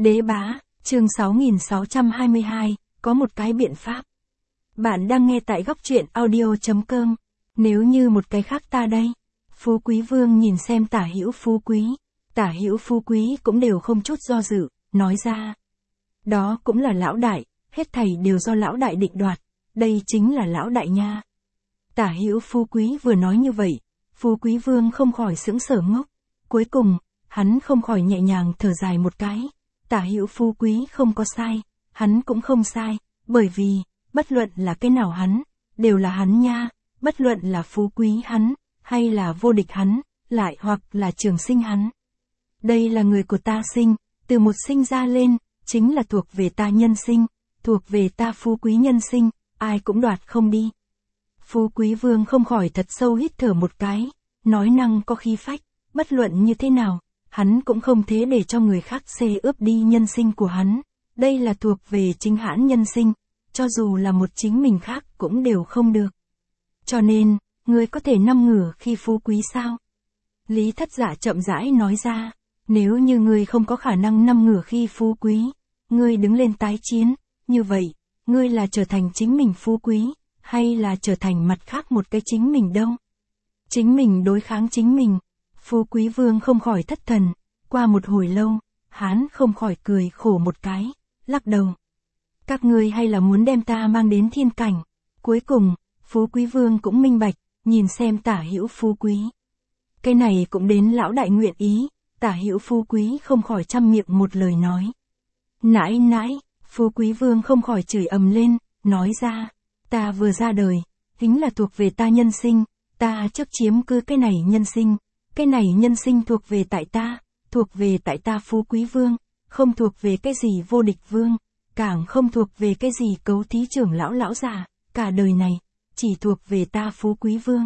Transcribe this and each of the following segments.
Đế bá, chương 6622, có một cái biện pháp. Bạn đang nghe tại góc truyện audio.com. Nếu như một cái khác ta đây. Phú Quý Vương nhìn xem Tả Hữu Phú Quý. Tả Hữu Phú Quý cũng đều không chút do dự, nói ra. Đó cũng là lão đại, hết thảy đều do lão đại định đoạt, đây chính là lão đại nha. Tả Hữu Phú Quý vừa nói như vậy, Phú Quý Vương không khỏi sững sờ ngốc. Cuối cùng, hắn không khỏi nhẹ nhàng thở dài một cái. Tả Hữu Phú Quý không có sai, hắn cũng không sai, bởi vì, bất luận là cái nào hắn, đều là hắn nha, bất luận là phú quý hắn, hay là vô địch hắn, lại hoặc là trường sinh hắn. Đây là người của ta sinh, từ một sinh ra lên, chính là thuộc về ta nhân sinh, thuộc về ta phú quý nhân sinh, ai cũng đoạt không đi. Phú Quý Vương không khỏi thật sâu hít thở một cái, nói năng có khí phách, bất luận như thế nào, hắn cũng không thế để cho người khác xê ướp đi nhân sinh của hắn, đây là thuộc về chính hãn nhân sinh, cho dù là một chính mình khác cũng đều không được. Cho nên, ngươi có thể nằm ngửa khi phú quý sao? Lý Thất Dạ chậm rãi nói ra, nếu như ngươi không có khả năng nằm ngửa khi phú quý, ngươi đứng lên tái chiến, như vậy, ngươi là trở thành chính mình phú quý, hay là trở thành mặt khác một cái chính mình đâu? Chính mình đối kháng chính mình. Phú Quý Vương không khỏi thất thần, qua một hồi lâu, hắn không khỏi cười khổ một cái, lắc đầu. Các ngươi hay là muốn đem ta mang đến thiên cảnh. Cuối cùng, Phú Quý Vương cũng minh bạch, nhìn xem Tả Hữu Phú Quý. Cái này cũng đến lão đại nguyện ý, Tả Hữu Phú Quý không khỏi chăm miệng một lời nói. Nãi nãi, Phú Quý Vương không khỏi chửi ầm lên, nói ra, ta vừa ra đời, chính là thuộc về ta nhân sinh, ta trước chiếm cứ cái này nhân sinh. Cái này nhân sinh thuộc về tại ta Phú Quý Vương, không thuộc về cái gì vô địch vương, càng không thuộc về cái gì cấu thí trưởng lão già, cả đời này, chỉ thuộc về ta Phú Quý Vương.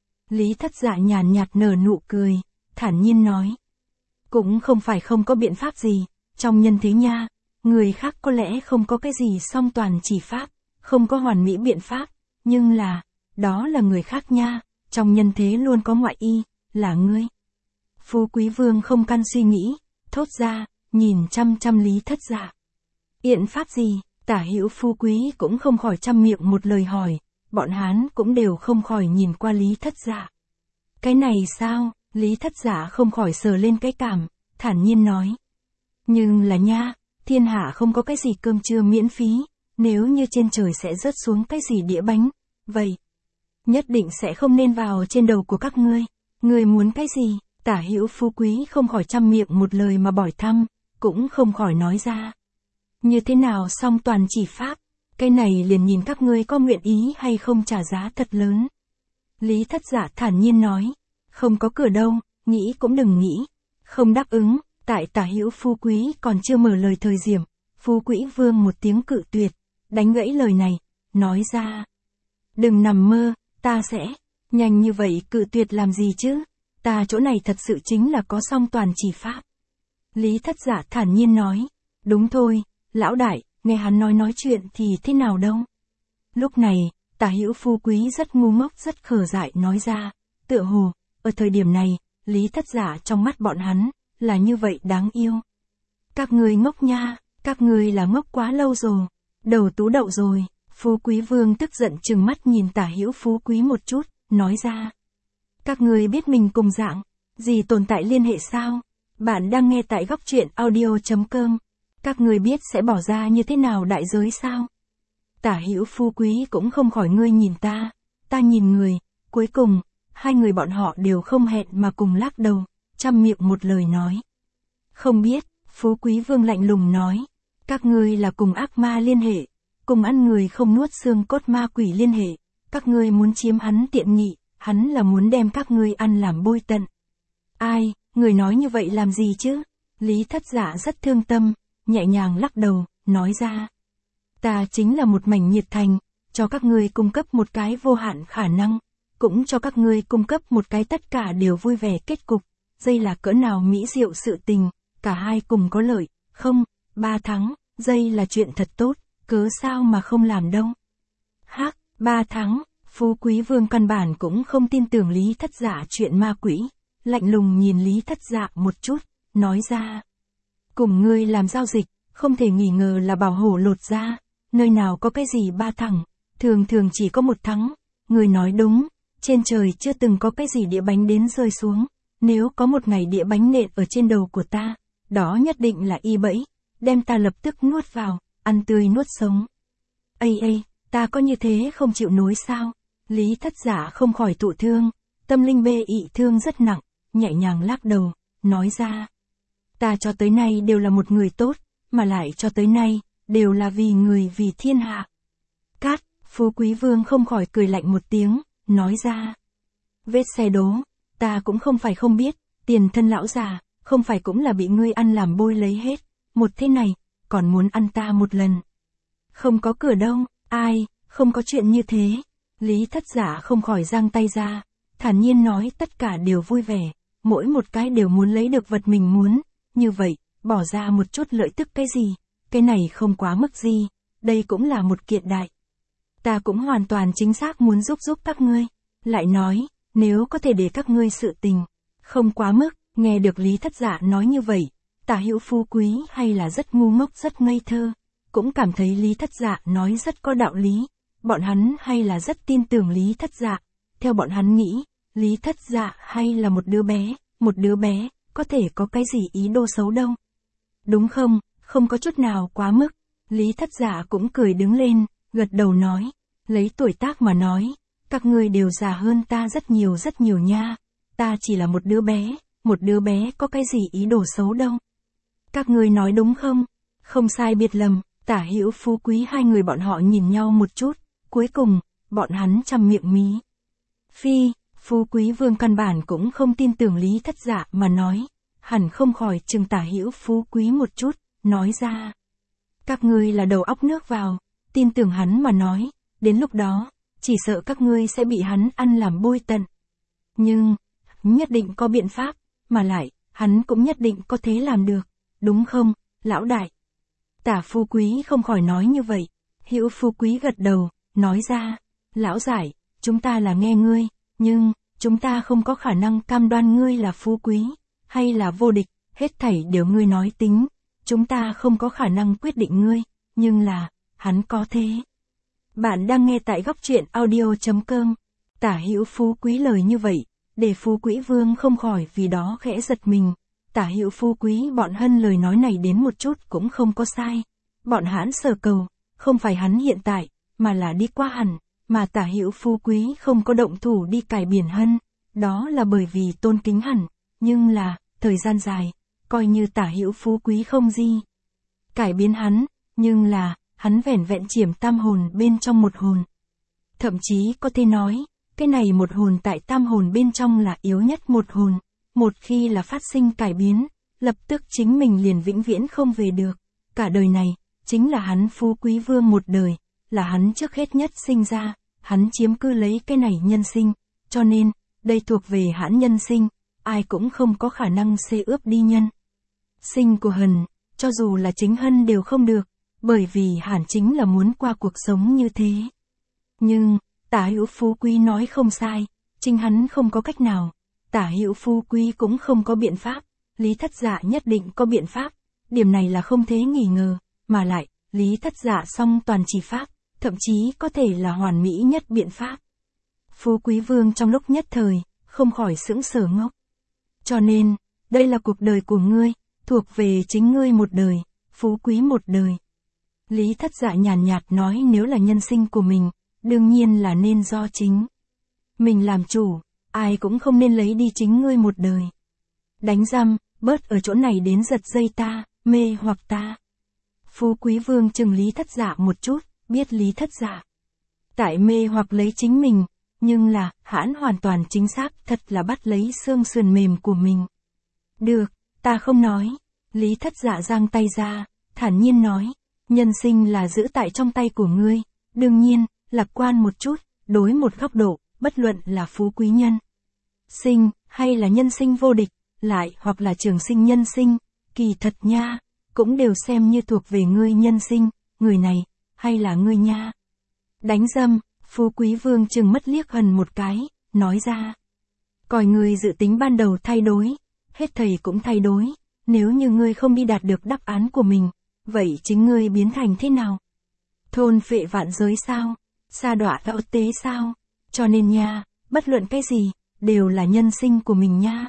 Lý Thất Dạ nhàn nhạt nở nụ cười, thản nhiên nói. Cũng không phải không có biện pháp gì, trong nhân thế nha, người khác có lẽ không có cái gì song toàn chỉ pháp, không có hoàn mỹ biện pháp, nhưng là, đó là người khác nha, trong nhân thế luôn có ngoại y. Là ngươi. Phú Quý Vương không căn suy nghĩ, thốt ra, nhìn chăm chăm Lý Thất Dạ. Biện pháp gì? Tả Hữu Phú Quý cũng không khỏi chăm miệng một lời hỏi, bọn hắn cũng đều không khỏi nhìn qua Lý Thất Dạ. Cái này sao? Lý Thất Dạ không khỏi sờ lên cái cảm, thản nhiên nói. Nhưng là nha, thiên hạ không có cái gì cơm trưa miễn phí, nếu như trên trời sẽ rớt xuống cái gì đĩa bánh, vậy nhất định sẽ không nên vào trên đầu của các ngươi. Người muốn cái gì? Tả Hữu Phú Quý không khỏi chăm miệng một lời mà hỏi thăm, cũng không khỏi nói ra. Như thế nào song toàn chỉ pháp? Cái này liền nhìn các ngươi có nguyện ý hay không trả giá thật lớn. Lý Thất Dạ thản nhiên nói. Không có cửa đâu, nghĩ cũng đừng nghĩ. Không đáp ứng, tại Tả Hữu Phú Quý còn chưa mở lời thời điểm, Phú Quý Vương một tiếng cự tuyệt, đánh gãy lời này, nói ra. Đừng nằm mơ, ta sẽ. Nhanh như vậy cự tuyệt làm gì chứ? Ta chỗ này thật sự chính là có song toàn chỉ pháp. Lý Thất Dạ thản nhiên nói. Đúng thôi, lão đại, nghe hắn nói chuyện thì thế nào đâu? Lúc này, Tả Hữu Phú Quý rất ngu ngốc rất khờ dại nói ra. Tựa hồ, ở thời điểm này, Lý Thất Dạ trong mắt bọn hắn, là như vậy đáng yêu. Các ngươi ngốc nha, các ngươi là ngốc quá lâu rồi. Đầu tú đậu rồi. Phú Quý Vương tức giận trừng mắt nhìn Tả Hữu Phú Quý một chút. Nói ra, các người biết mình cùng dạng, gì tồn tại liên hệ sao? Bạn đang nghe tại góc truyện audio.com. Các người biết sẽ bỏ ra như thế nào đại giới sao? Tả Hữu Phú Quý cũng không khỏi ngươi nhìn ta nhìn người, cuối cùng, hai người bọn họ đều không hẹn mà cùng lắc đầu, chăm miệng một lời nói. Không biết, Phú Quý Vương lạnh lùng nói, các ngươi là cùng ác ma liên hệ, cùng ăn người không nuốt xương cốt ma quỷ liên hệ. Các ngươi muốn chiếm hắn tiện nghị, hắn là muốn đem các ngươi ăn làm bôi tận. Ai, người nói như vậy làm gì chứ? Lý Thất Dạ rất thương tâm, nhẹ nhàng lắc đầu, nói ra. Ta chính là một mảnh nhiệt thành, cho các ngươi cung cấp một cái vô hạn khả năng, cũng cho các ngươi cung cấp một cái tất cả đều vui vẻ kết cục. Dây là cỡ nào mỹ diệu sự tình, cả hai cùng có lợi, không, 3 tháng, dây là chuyện thật tốt, cớ sao mà không làm đâu. 3 tháng. Phú Quý Vương căn bản cũng không tin tưởng Lý Thất Dạ chuyện ma quỷ, lạnh lùng nhìn Lý Thất Dạ một chút, nói ra. Cùng ngươi làm giao dịch, không thể nghi ngờ là bảo hổ lột ra, nơi nào có cái gì ba thằng, thường thường chỉ có một thắng. Ngươi nói đúng, trên trời chưa từng có cái gì đĩa bánh đến rơi xuống, nếu có một ngày đĩa bánh nện ở trên đầu của ta, đó nhất định là y bẫy, đem ta lập tức nuốt vào, ăn tươi nuốt sống. Ây, ta có như thế không chịu nối sao? Lý Thất Dạ không khỏi thụ thương, tâm linh bê ị thương rất nặng, nhẹ nhàng lắc đầu, nói ra. Ta cho tới nay đều là một người tốt, mà lại cho tới nay, đều là vì người vì thiên hạ. Cát, Phú Quý Vương không khỏi cười lạnh một tiếng, nói ra. Vết xe đố, ta cũng không phải không biết, tiền thân lão già, không phải cũng là bị ngươi ăn làm bôi lấy hết, một thế này, còn muốn ăn ta một lần. Không có cửa đâu, ai, không có chuyện như thế. Lý Thất Dạ không khỏi giang tay ra, thản nhiên nói tất cả đều vui vẻ, mỗi một cái đều muốn lấy được vật mình muốn, như vậy, bỏ ra một chút lợi tức cái gì, cái này không quá mức gì, đây cũng là một kiện đại. Ta cũng hoàn toàn chính xác muốn giúp các ngươi, lại nói, nếu có thể để các ngươi sự tình, không quá mức, nghe được Lý Thất Dạ nói như vậy, Tả Hữu Phú Quý hay là rất ngu ngốc rất ngây thơ, cũng cảm thấy Lý Thất Dạ nói rất có đạo lý, bọn hắn hay là rất tin tưởng Lý Thất Dạ, theo bọn hắn nghĩ, Lý Thất Dạ hay là một đứa bé, có thể có cái gì ý đồ xấu đâu. Đúng không, không có chút nào quá mức, Lý Thất Dạ cũng cười đứng lên, gật đầu nói, lấy tuổi tác mà nói, các ngươi đều già hơn ta rất nhiều nha, ta chỉ là một đứa bé có cái gì ý đồ xấu đâu. Các ngươi nói đúng không? Không sai biệt lầm. Tả Hữu Phú Quý hai người bọn họ nhìn nhau một chút, cuối cùng, bọn hắn chăm miệng mí. Phi, Phú Quý Vương căn bản cũng không tin tưởng Lý Thất Dạ mà nói, hẳn không khỏi chừng Tả Hữu Phú Quý một chút, nói ra. Các ngươi là đầu óc nước vào, tin tưởng hắn mà nói, đến lúc đó, chỉ sợ các ngươi sẽ bị hắn ăn làm bôi tận. Nhưng, nhất định có biện pháp, mà lại, hắn cũng nhất định có thế làm được, đúng không, lão đại? Tả Phú Quý không khỏi nói như vậy, Hữu Phú Quý gật đầu, nói ra, lão giải, chúng ta là nghe ngươi, nhưng, chúng ta không có khả năng cam đoan ngươi là phú quý, hay là vô địch, hết thảy đều ngươi nói tính, chúng ta không có khả năng quyết định ngươi, nhưng là, hắn có thế. Bạn đang nghe tại góc truyện audio.com, Tả Hữu Phú Quý lời như vậy, để Phú Quý Vương không khỏi vì đó khẽ giật mình. Tả Hữu Phú Quý bọn Hân lời nói này đến một chút cũng không có sai. Bọn hắn sở cầu, không phải hắn hiện tại, mà là đi qua hẳn, mà Tả Hữu Phú Quý không có động thủ đi cải biển Hân, đó là bởi vì tôn kính hẳn, nhưng là, thời gian dài, coi như Tả Hữu Phú Quý không gì. Cải biến hắn, nhưng là, hắn vẻn vẹn chiếm tam hồn bên trong một hồn. Thậm chí có thể nói, cái này một hồn tại tam hồn bên trong là yếu nhất một hồn. Một khi là phát sinh cải biến, lập tức chính mình liền vĩnh viễn không về được. Cả đời này, chính là hắn Phú Quý Vương một đời, là hắn trước hết nhất sinh ra, hắn chiếm cư lấy cái này nhân sinh, cho nên, đây thuộc về hãn nhân sinh, ai cũng không có khả năng xê ướp đi nhân sinh của Hân, cho dù là chính Hân đều không được, bởi vì hẳn chính là muốn qua cuộc sống như thế. Nhưng, Tả Hữu Phú Quý nói không sai, chính hắn không có cách nào. Tả Hữu Phú Quý cũng không có biện pháp, Lý Thất Dạ nhất định có biện pháp, điểm này là không thể nghi ngờ, mà lại, Lý Thất Dạ song toàn chỉ pháp, thậm chí có thể là hoàn mỹ nhất biện pháp. Phú Quý Vương trong lúc nhất thời, không khỏi sững sờ ngốc. Cho nên, đây là cuộc đời của ngươi, thuộc về chính ngươi một đời, Phú Quý một đời. Lý Thất Dạ nhàn nhạt nói nếu là nhân sinh của mình, đương nhiên là nên do chính mình làm chủ. Ai cũng không nên lấy đi chính ngươi một đời. Đánh răm, bớt ở chỗ này đến giật dây ta, mê hoặc ta. Phú Quý Vương chừng Lý Thất Dạ một chút, biết Lý Thất Dạ tại mê hoặc lấy chính mình, nhưng là, hãn hoàn toàn chính xác thật là bắt lấy xương sườn mềm của mình. Được, ta không nói. Lý Thất Dạ giang tay ra, thản nhiên nói, nhân sinh là giữ tại trong tay của ngươi, đương nhiên, lạc quan một chút, đối một góc độ. Bất luận là phú quý nhân sinh, hay là nhân sinh vô địch, lại hoặc là trường sinh nhân sinh, kỳ thật nha, cũng đều xem như thuộc về ngươi nhân sinh, người này, hay là ngươi nha. Đánh răm, Phú Quý Vương chừng mất liếc Hân một cái, nói ra. Coi ngươi dự tính ban đầu thay đổi, hết thầy cũng thay đổi, Nếu như ngươi không đi đạt được đáp án của mình, vậy chính ngươi biến thành thế nào? Thôn phệ vạn giới sao? Sa đọa đạo tế sao? Cho nên nha, bất luận cái gì, đều là nhân sinh của mình nha.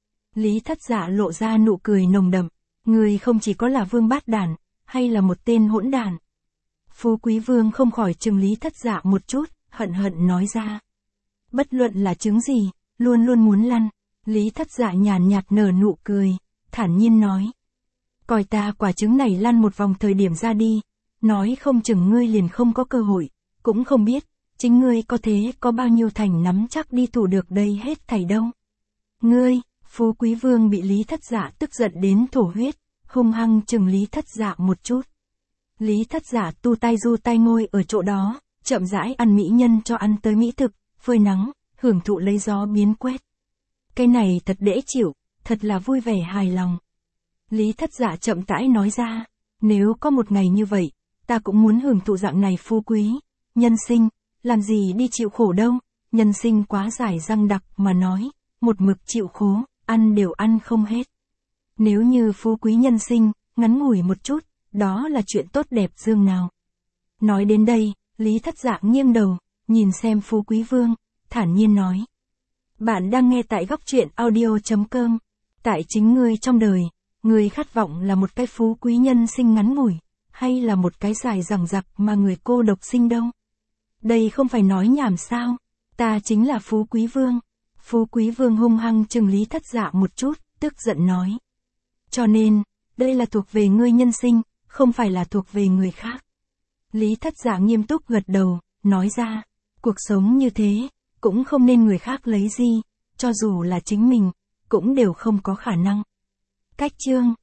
Lý Thất Dạ lộ ra nụ cười nồng đậm, ngươi không chỉ có là vương bát đản, hay là một tên hỗn đản. Phú Quý Vương không khỏi chừng Lý Thất Dạ một chút, hận hận nói ra. Bất luận là chứng gì, luôn luôn muốn lăn. Lý Thất Dạ nhàn nhạt nở nụ cười, thản nhiên nói. Coi ta quả trứng này lăn một vòng thời điểm ra đi, nói không chừng ngươi liền không có cơ hội, cũng không biết, chính ngươi có thế có bao nhiêu thành nắm chắc đi thủ được đây hết thảy đâu. Ngươi, Phú Quý Vương bị Lý Thất Dạ tức giận đến thổ huyết, hung hăng chừng Lý Thất Dạ một chút. Lý Thất Dạ tu tay du tay ngồi ở chỗ đó, chậm rãi ăn mỹ nhân cho ăn tới mỹ thực, phơi nắng, hưởng thụ lấy gió biến quét. Cái này thật dễ chịu, thật là vui vẻ hài lòng. Lý Thất Dạ chậm rãi nói ra, nếu có một ngày như vậy, ta cũng muốn hưởng thụ dạng này phú quý. Nhân sinh, làm gì đi chịu khổ đâu, nhân sinh quá dài răng đặc mà nói, một mực chịu khổ, ăn đều ăn không hết. Nếu như phú quý nhân sinh, ngắn ngủi một chút, đó là chuyện tốt đẹp dương nào. Nói đến đây, Lý Thất Dạ nghiêng đầu, nhìn xem Phú Quý Vương, thản nhiên nói. Bạn đang nghe tại góc truyện audio.com. Tại chính ngươi trong đời, ngươi khát vọng là một cái phú quý nhân sinh ngắn ngủi, hay là một cái dài dằng dặc mà người cô độc sinh đâu? Đây không phải nói nhảm sao? Ta chính là Phú Quý Vương. Phú Quý Vương hung hăng chừng Lý Thất Dạ một chút, tức giận nói. Cho nên, đây là thuộc về ngươi nhân sinh, không phải là thuộc về người khác. Lý Thất Dạ nghiêm túc gật đầu, nói ra, cuộc sống như thế, cũng không nên người khác lấy gì, cho dù là chính mình, cũng đều không có khả năng. Cách chương